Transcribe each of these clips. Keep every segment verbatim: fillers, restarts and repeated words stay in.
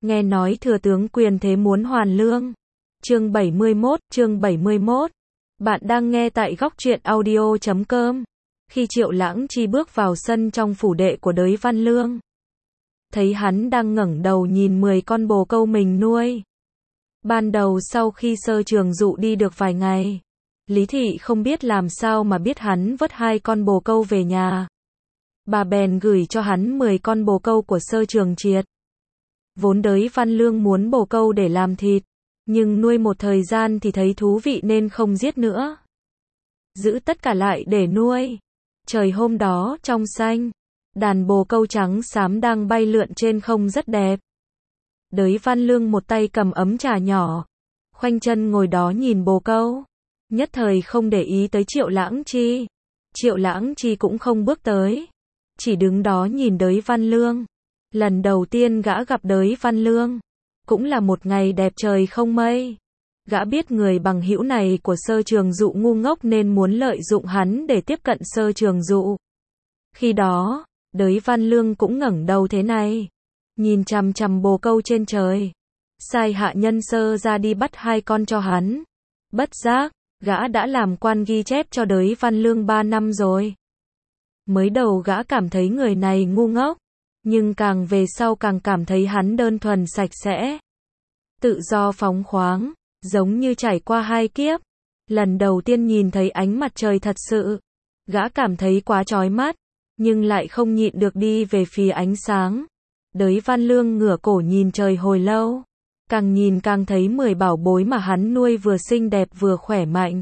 nghe nói thừa tướng quyền thế muốn hoàn lương. Chương bảy mươi mốt, chương bảy mươi mốt. Bạn đang nghe tại góc truyện audio chấm com. Khi Triệu Lãng Chi bước vào sân trong phủ đệ của Đới Văn Lương, thấy hắn đang ngẩng đầu nhìn mười con bồ câu mình nuôi. Ban đầu sau khi Sơ Trường Dụ đi được vài ngày, Lý Thị không biết làm sao mà biết hắn vớt hai con bồ câu về nhà. Bà bèn gửi cho hắn mười con bồ câu của Sơ Trường Triệt. Vốn Đới Văn Lương muốn bồ câu để làm thịt, nhưng nuôi một thời gian thì thấy thú vị nên không giết nữa. Giữ tất cả lại để nuôi. Trời hôm đó trong xanh, đàn bồ câu trắng xám đang bay lượn trên không rất đẹp. Đới Văn Lương một tay cầm ấm trà nhỏ, khoanh chân ngồi đó nhìn bồ câu, nhất thời không để ý tới Triệu Lãng Chi. Triệu Lãng Chi cũng không bước tới, chỉ đứng đó nhìn Đới Văn Lương. Lần đầu tiên gã gặp Đới Văn Lương, cũng là một ngày đẹp trời không mây. Gã biết người bằng hữu này của Sơ Trường Dụ ngu ngốc nên muốn lợi dụng hắn để tiếp cận Sơ Trường Dụ. Khi đó, Đới Văn Lương cũng ngẩng đầu thế này, nhìn chằm chằm bồ câu trên trời, sai hạ nhân Sơ ra đi bắt hai con cho hắn. Bất giác, gã đã làm quan ghi chép cho Đới Văn Lương ba năm rồi. Mới đầu gã cảm thấy người này ngu ngốc, nhưng càng về sau càng cảm thấy hắn đơn thuần sạch sẽ, tự do phóng khoáng, giống như trải qua hai kiếp. Lần đầu tiên nhìn thấy ánh mặt trời thật sự, gã cảm thấy quá chói mắt, nhưng lại không nhịn được đi về phía ánh sáng. Đới Văn Lương ngửa cổ nhìn trời hồi lâu, càng nhìn càng thấy mười bảo bối mà hắn nuôi vừa xinh đẹp vừa khỏe mạnh.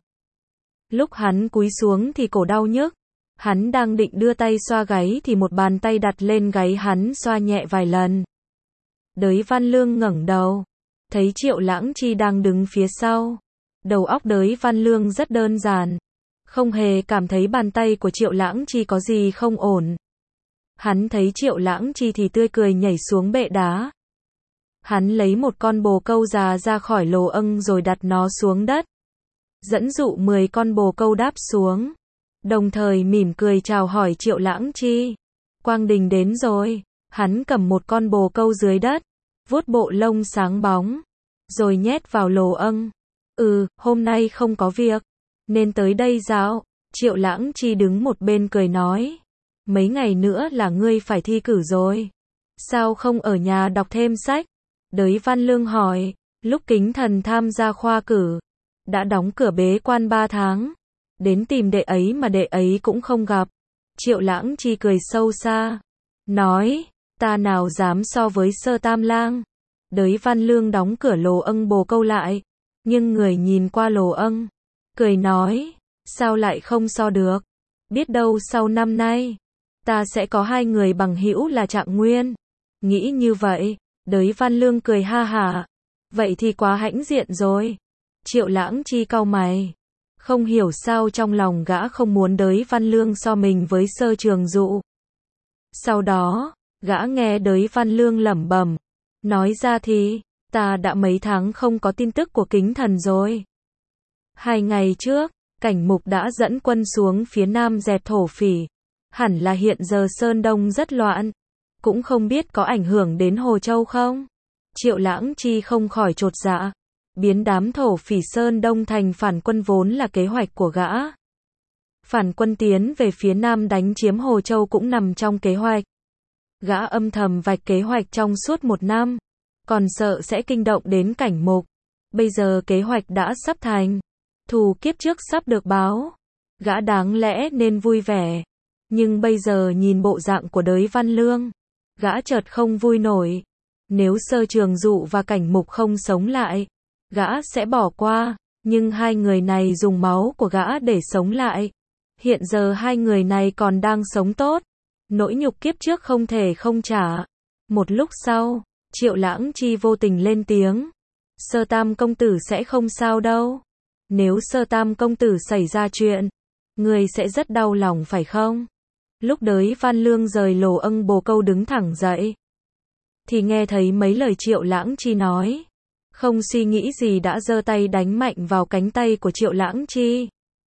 Lúc hắn cúi xuống thì cổ đau nhức, hắn đang định đưa tay xoa gáy thì một bàn tay đặt lên gáy hắn xoa nhẹ vài lần. Đới Văn Lương ngẩng đầu, thấy Triệu Lãng Chi đang đứng phía sau. Đầu óc Đới Văn Lương rất đơn giản, không hề cảm thấy bàn tay của Triệu Lãng Chi có gì không ổn. Hắn thấy Triệu Lãng Chi thì tươi cười nhảy xuống bệ đá. Hắn lấy một con bồ câu già ra khỏi lồ âng rồi đặt nó xuống đất, dẫn dụ mười con bồ câu đáp xuống, đồng thời mỉm cười chào hỏi Triệu Lãng Chi. Quang Đình đến rồi. Hắn cầm một con bồ câu dưới đất, vuốt bộ lông sáng bóng, rồi nhét vào lồ âng. Ừ, hôm nay không có việc, nên tới đây dạo. Triệu Lãng Chi đứng một bên cười nói, mấy ngày nữa là ngươi phải thi cử rồi, sao không ở nhà đọc thêm sách? Đới Văn Lương hỏi, lúc Kính Thần tham gia khoa cử, đã đóng cửa bế quan ba tháng, đến tìm đệ ấy mà đệ ấy cũng không gặp. Triệu Lãng Chi cười sâu xa, nói, ta nào dám so với Sơ Tam Lang. Đới Văn Lương đóng cửa lồ âng bồ câu lại, nhưng người nhìn qua lồ âng, cười nói, sao lại không so được? Biết đâu sau năm nay, ta sẽ có hai người bằng hữu là Trạng Nguyên. Nghĩ như vậy, Đới Văn Lương cười ha hả, vậy thì quá hãnh diện rồi. Triệu Lãng Chi cau mày, không hiểu sao trong lòng gã không muốn Đới Văn Lương so mình với Sơ Trường Dụ. Sau đó, gã nghe Đới Văn Lương lẩm bẩm, nói ra thì, ta đã mấy tháng không có tin tức của Kính Thần rồi. Hai ngày trước, Cảnh Mục đã dẫn quân xuống phía nam dẹp thổ phỉ. Hẳn là hiện giờ Sơn Đông rất loạn, cũng không biết có ảnh hưởng đến Hồ Châu không? Triệu Lãng Chi không khỏi chột dạ, biến đám thổ phỉ Sơn Đông thành phản quân vốn là kế hoạch của gã. Phản quân tiến về phía nam đánh chiếm Hồ Châu cũng nằm trong kế hoạch. Gã âm thầm vạch kế hoạch trong suốt một năm, còn sợ sẽ kinh động đến Cảnh Mục. Bây giờ kế hoạch đã sắp thành, thù kiếp trước sắp được báo, gã đáng lẽ nên vui vẻ. Nhưng bây giờ nhìn bộ dạng của Đới Văn Lương, gã chợt không vui nổi. Nếu Sơ Trường Dụ và Cảnh Mục không sống lại, gã sẽ bỏ qua, nhưng hai người này dùng máu của gã để sống lại. Hiện giờ hai người này còn đang sống tốt, nỗi nhục kiếp trước không thể không trả. Một lúc sau, Triệu Lãng Chi vô tình lên tiếng, Sơ Tam công tử sẽ không sao đâu. Nếu Sơ Tam công tử xảy ra chuyện, người sẽ rất đau lòng phải không? Lúc Đới Văn Lương rời lồ âng bồ câu đứng thẳng dậy, thì nghe thấy mấy lời Triệu Lãng Chi nói, không suy nghĩ gì đã giơ tay đánh mạnh vào cánh tay của Triệu Lãng Chi.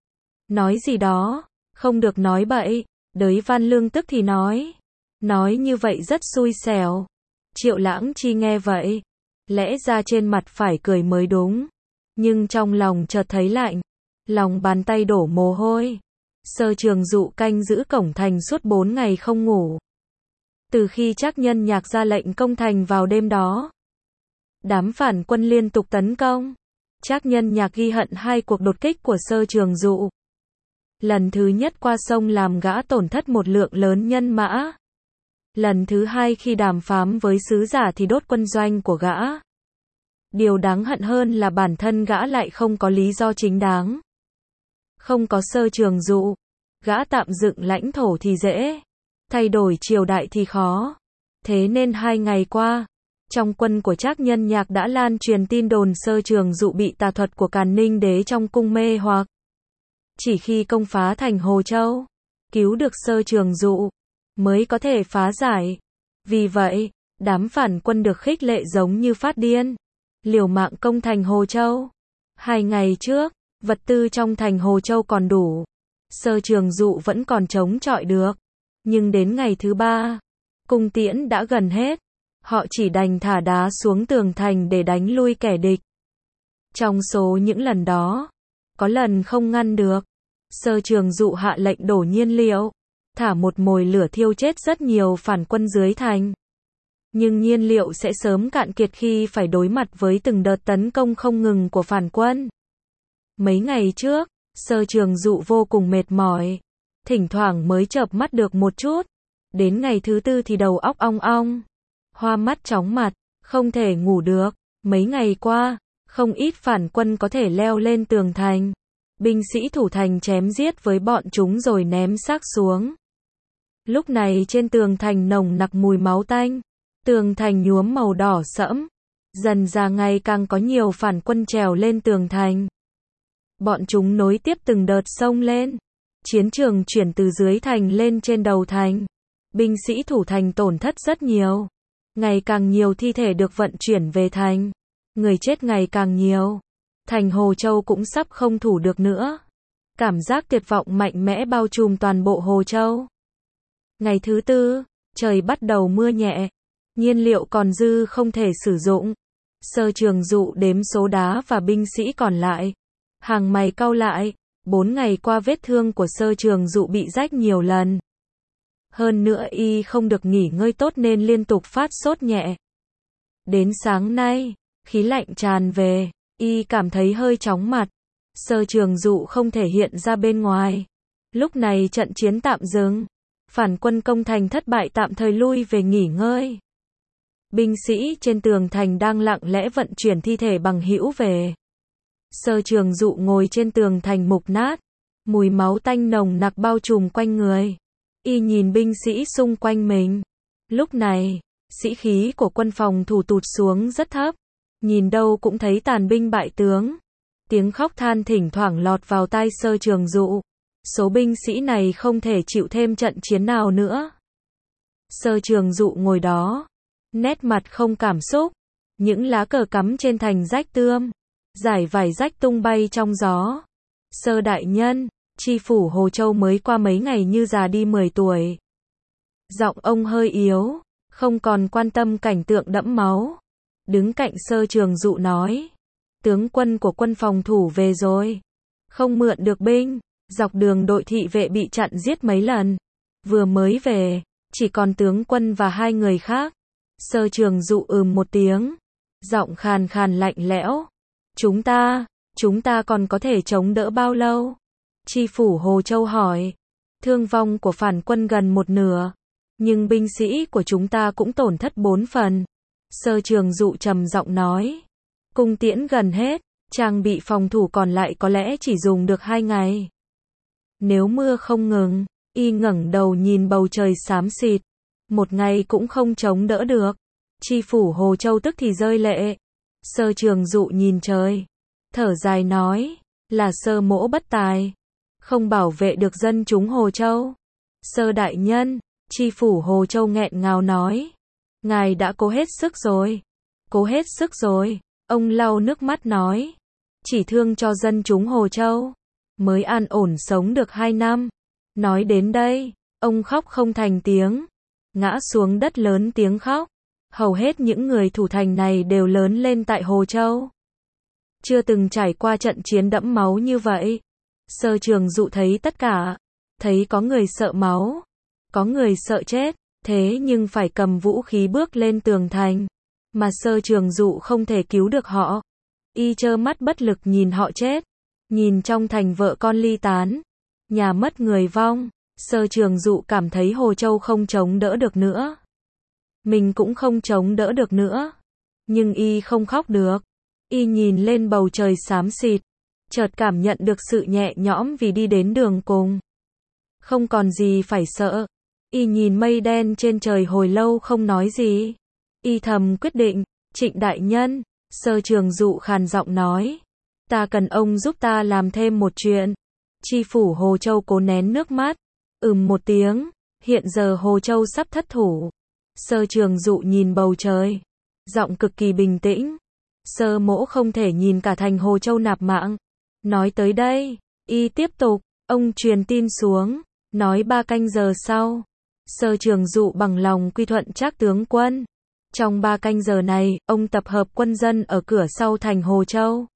Nói gì đó, không được nói bậy. Đới Văn Lương tức thì nói, nói như vậy rất xui xẻo. Triệu Lãng Chi nghe vậy, lẽ ra trên mặt phải cười mới đúng, nhưng trong lòng chợt thấy lạnh, lòng bàn tay đổ mồ hôi. Sơ Trường Dụ canh giữ cổng thành suốt bốn ngày không ngủ. Từ khi Trác Nhân Nhạc ra lệnh công thành vào đêm đó, đám phản quân liên tục tấn công. Trác Nhân Nhạc ghi hận hai cuộc đột kích của Sơ Trường Dụ. Lần thứ nhất qua sông làm gã tổn thất một lượng lớn nhân mã. Lần thứ hai khi đàm phán với sứ giả thì đốt quân doanh của gã. Điều đáng hận hơn là bản thân gã lại không có lý do chính đáng. Không có Sơ Trường Dụ, gã tạm dựng lãnh thổ thì dễ, thay đổi triều đại thì khó. Thế nên hai ngày qua, trong quân của Trác Nhân Nhạc đã lan truyền tin đồn Sơ Trường Dụ bị tà thuật của Càn Ninh Đế trong cung mê hoặc. Chỉ khi công phá thành Hồ Châu, cứu được Sơ Trường Dụ, mới có thể phá giải. Vì vậy, đám phản quân được khích lệ giống như phát điên, liều mạng công thành Hồ Châu. Hai ngày trước, vật tư trong thành Hồ Châu còn đủ, Sơ Trường Dụ vẫn còn chống chọi được. Nhưng đến ngày thứ ba, cung tiễn đã gần hết, họ chỉ đành thả đá xuống tường thành để đánh lui kẻ địch. Trong số những lần đó, có lần không ngăn được, Sơ Trường Dụ hạ lệnh đổ nhiên liệu, thả một mồi lửa thiêu chết rất nhiều phản quân dưới thành. Nhưng nhiên liệu sẽ sớm cạn kiệt khi phải đối mặt với từng đợt tấn công không ngừng của phản quân. Mấy ngày trước, Sơ Trường Dụ vô cùng mệt mỏi, thỉnh thoảng mới chợp mắt được một chút. Đến ngày thứ tư thì đầu óc ong ong, hoa mắt chóng mặt, không thể ngủ được. Mấy ngày qua, không ít phản quân có thể leo lên tường thành. Binh sĩ thủ thành chém giết với bọn chúng rồi ném xác xuống. Lúc này trên tường thành nồng nặc mùi máu tanh, tường thành nhuốm màu đỏ sẫm. Dần ra ngày càng có nhiều phản quân trèo lên tường thành. Bọn chúng nối tiếp từng đợt xông lên. Chiến trường chuyển từ dưới thành lên trên đầu thành. Binh sĩ thủ thành tổn thất rất nhiều. Ngày càng nhiều thi thể được vận chuyển về thành. Người chết ngày càng nhiều. Thành Hồ Châu cũng sắp không thủ được nữa. Cảm giác tuyệt vọng mạnh mẽ bao trùm toàn bộ Hồ Châu. Ngày thứ tư, trời bắt đầu mưa nhẹ. Nhiên liệu còn dư không thể sử dụng. Sơ Trường Dụ đếm số đá và binh sĩ còn lại. Hàng mày cau lại. Bốn ngày qua vết thương của Sơ Trường Dụ bị rách nhiều lần. Hơn nữa y không được nghỉ ngơi tốt nên liên tục phát sốt nhẹ. Đến sáng nay, khí lạnh tràn về, y cảm thấy hơi chóng mặt. Sơ Trường Dụ không thể hiện ra bên ngoài. Lúc này trận chiến tạm dừng. Phản quân công thành thất bại tạm thời lui về nghỉ ngơi. Binh sĩ trên tường thành đang lặng lẽ vận chuyển thi thể bằng hữu về. Sơ Trường Dụ ngồi trên tường thành mục nát. Mùi máu tanh nồng nặc bao trùm quanh người. Y nhìn binh sĩ xung quanh mình. Lúc này, sĩ khí của quân phòng thủ tụt xuống rất thấp. Nhìn đâu cũng thấy tàn binh bại tướng. Tiếng khóc than thỉnh thoảng lọt vào tai Sơ Trường Dụ. Số binh sĩ này không thể chịu thêm trận chiến nào nữa. Sơ Trường Dụ ngồi đó, nét mặt không cảm xúc. Những lá cờ cắm trên thành rách tươm, dải vải rách tung bay trong gió. Sơ đại nhân, tri phủ Hồ Châu mới qua mấy ngày như già đi mười tuổi. Giọng ông hơi yếu, không còn quan tâm cảnh tượng đẫm máu. Đứng cạnh Sơ Trường Dụ nói, tướng quân của quân phòng thủ về rồi. Không mượn được binh, dọc đường đội thị vệ bị chặn giết mấy lần. Vừa mới về, chỉ còn tướng quân và hai người khác. Sơ Trường Dụ ừm một tiếng, giọng khàn khàn lạnh lẽo. Chúng ta, chúng ta còn có thể chống đỡ bao lâu? Tri phủ Hồ Châu hỏi. Thương vong của phản quân gần một nửa, nhưng binh sĩ của chúng ta cũng tổn thất bốn phần. Sơ Trường Dụ trầm giọng nói. Cung tiễn gần hết, trang bị phòng thủ còn lại có lẽ chỉ dùng được hai ngày. Nếu mưa không ngừng, y ngẩng đầu nhìn bầu trời xám xịt. Một ngày cũng không chống đỡ được. Tri phủ Hồ Châu tức thì rơi lệ. Sơ Trường Dụ nhìn trời, thở dài nói, là Sơ mỗ bất tài, không bảo vệ được dân chúng Hồ Châu. Sơ đại nhân, tri phủ Hồ Châu nghẹn ngào nói, ngài đã cố hết sức rồi, cố hết sức rồi. Ông lau nước mắt nói, chỉ thương cho dân chúng Hồ Châu, mới an ổn sống được hai năm. Nói đến đây, ông khóc không thành tiếng, ngã xuống đất lớn tiếng khóc. Hầu hết những người thủ thành này đều lớn lên tại Hồ Châu. Chưa từng trải qua trận chiến đẫm máu như vậy. Sơ Trường Dụ thấy tất cả. Thấy có người sợ máu. Có người sợ chết. Thế nhưng phải cầm vũ khí bước lên tường thành. Mà Sơ Trường Dụ không thể cứu được họ. Y trơ mắt bất lực nhìn họ chết. Nhìn trong thành vợ con ly tán. Nhà mất người vong. Sơ Trường Dụ cảm thấy Hồ Châu không chống đỡ được nữa. Mình cũng không chống đỡ được nữa. Nhưng y không khóc được. Y nhìn lên bầu trời xám xịt. Chợt cảm nhận được sự nhẹ nhõm vì đi đến đường cùng. Không còn gì phải sợ. Y nhìn mây đen trên trời hồi lâu không nói gì. Y thầm quyết định, Trịnh đại nhân, Sơ Trường Dụ khàn giọng nói. Ta cần ông giúp ta làm thêm một chuyện. Tri phủ Hồ Châu cố nén nước mắt. Ừm một tiếng, hiện giờ Hồ Châu sắp thất thủ. Sơ Trường Dụ nhìn bầu trời. Giọng cực kỳ bình tĩnh. Sơ mỗ không thể nhìn cả thành Hồ Châu nạp mạng. Nói tới đây, y tiếp tục, ông truyền tin xuống. Nói ba canh giờ sau. Sơ Trường Dụ bằng lòng quy thuận Trác tướng quân. Trong ba canh giờ này, ông tập hợp quân dân ở cửa sau thành Hồ Châu.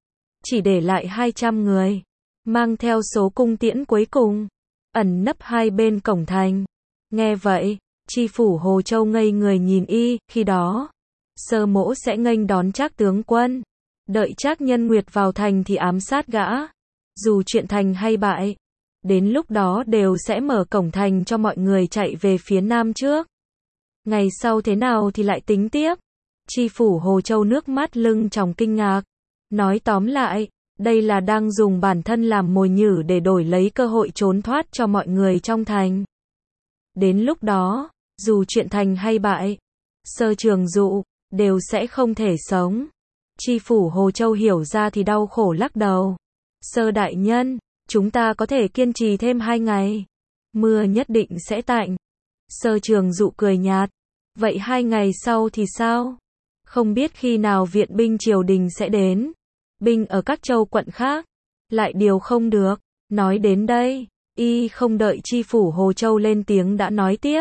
Chỉ để lại hai trăm người. Mang theo số cung tiễn cuối cùng. Ẩn nấp hai bên cổng thành. Nghe vậy, tri phủ Hồ Châu ngây người nhìn y, khi đó. Sơ mỗ sẽ nghênh đón Trác tướng quân. Đợi Trác Nhân Nguyệt vào thành thì ám sát gã. Dù chuyện thành hay bại. Đến lúc đó đều sẽ mở cổng thành cho mọi người chạy về phía nam trước. Ngày sau thế nào thì lại tính tiếp. Tri phủ Hồ Châu nước mắt lưng tròng kinh ngạc. Nói tóm lại, đây là đang dùng bản thân làm mồi nhử để đổi lấy cơ hội trốn thoát cho mọi người trong thành. Đến lúc đó, dù chuyện thành hay bại, Sơ Trường Dụ đều sẽ không thể sống. Tri phủ Hồ Châu hiểu ra thì đau khổ lắc đầu. Sơ đại nhân, chúng ta có thể kiên trì thêm hai ngày. Mưa nhất định sẽ tạnh. Sơ Trường Dụ cười nhạt. Vậy hai ngày sau thì sao? Không biết khi nào viện binh triều đình sẽ đến. Binh ở các châu quận khác lại điều không được. Nói đến đây, y không đợi tri phủ Hồ Châu lên tiếng đã nói tiếp.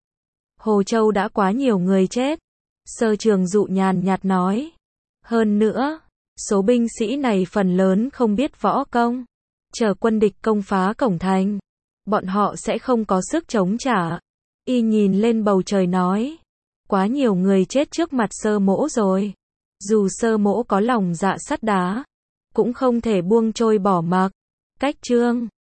Hồ Châu đã quá nhiều người chết. Sơ Trường Dụ nhàn nhạt nói. Hơn nữa, số binh sĩ này phần lớn không biết võ công. Chờ quân địch công phá cổng thành, bọn họ sẽ không có sức chống trả. Y nhìn lên bầu trời nói. Quá nhiều người chết trước mặt Sơ mỗ rồi. Dù Sơ mỗ có lòng dạ sắt đá, cũng không thể buông trôi bỏ mặc. Cách chương